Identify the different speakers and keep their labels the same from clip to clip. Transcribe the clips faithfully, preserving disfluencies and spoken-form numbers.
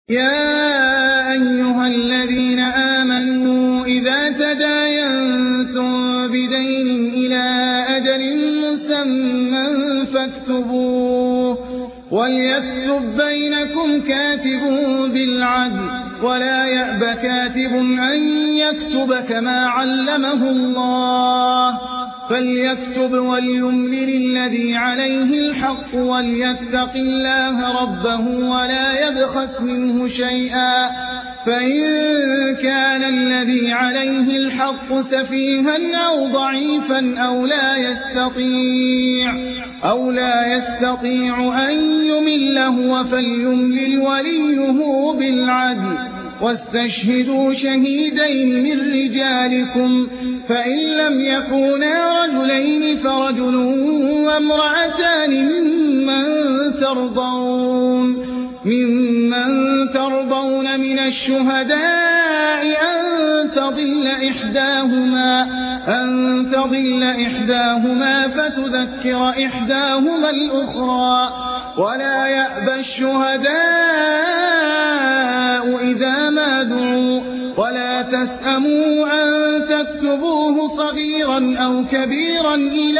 Speaker 1: يا أيها الذين آمنوا إذا تداينتم بدين إلى أجل مسمى فاكتبوه وليكتب بينكم كاتب بالعدل ولا يأب كاتب أن يكتب كما علمه الله فليكتب وليملل الذي عليه الحق وليتق الله ربه ولا يبخس منه شيئا فإن كان الذي عليه الحق سفيها أو ضعيفا أو لا يستطيع أو لا يستطيع أن يمله فليملل وليه بالعدل واستشهدوا شهيدين من رجالكم فإن لم يكونا رجلين فرجل وامرأتان ممن ترضون ممن ترضون من الشهداء أن تضل إحداهما أن تضل إحداهما فتذكر إحداهما الأخرى ولا يأبى الشهداء إذا ما دعوا ولا تسأموا أن تكتبوه صغيرا أو كبيرا إلى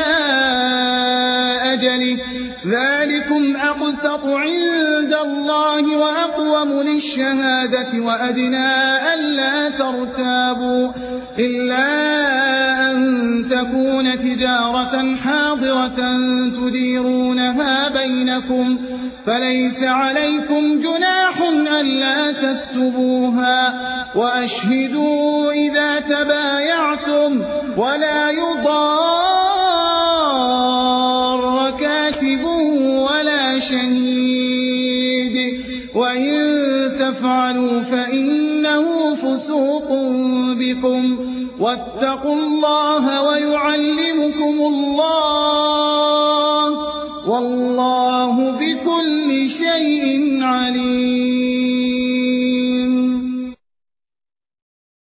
Speaker 1: أجله ذلكم أقسط عند الله وأقوم للشهادة وأدنى ألا ترتابوا إلا أن تكون تجارة حاضرة تديرونها بينكم فليس عليكم جناح ألا تكتبوها وأشهدوا إذا تبايعتم ولا يضار كاتب ولا شهيد وإن تفعلوا فإنه فسوق بكم واتقوا الله ويعلمكم الله والله بكل شيء عليم.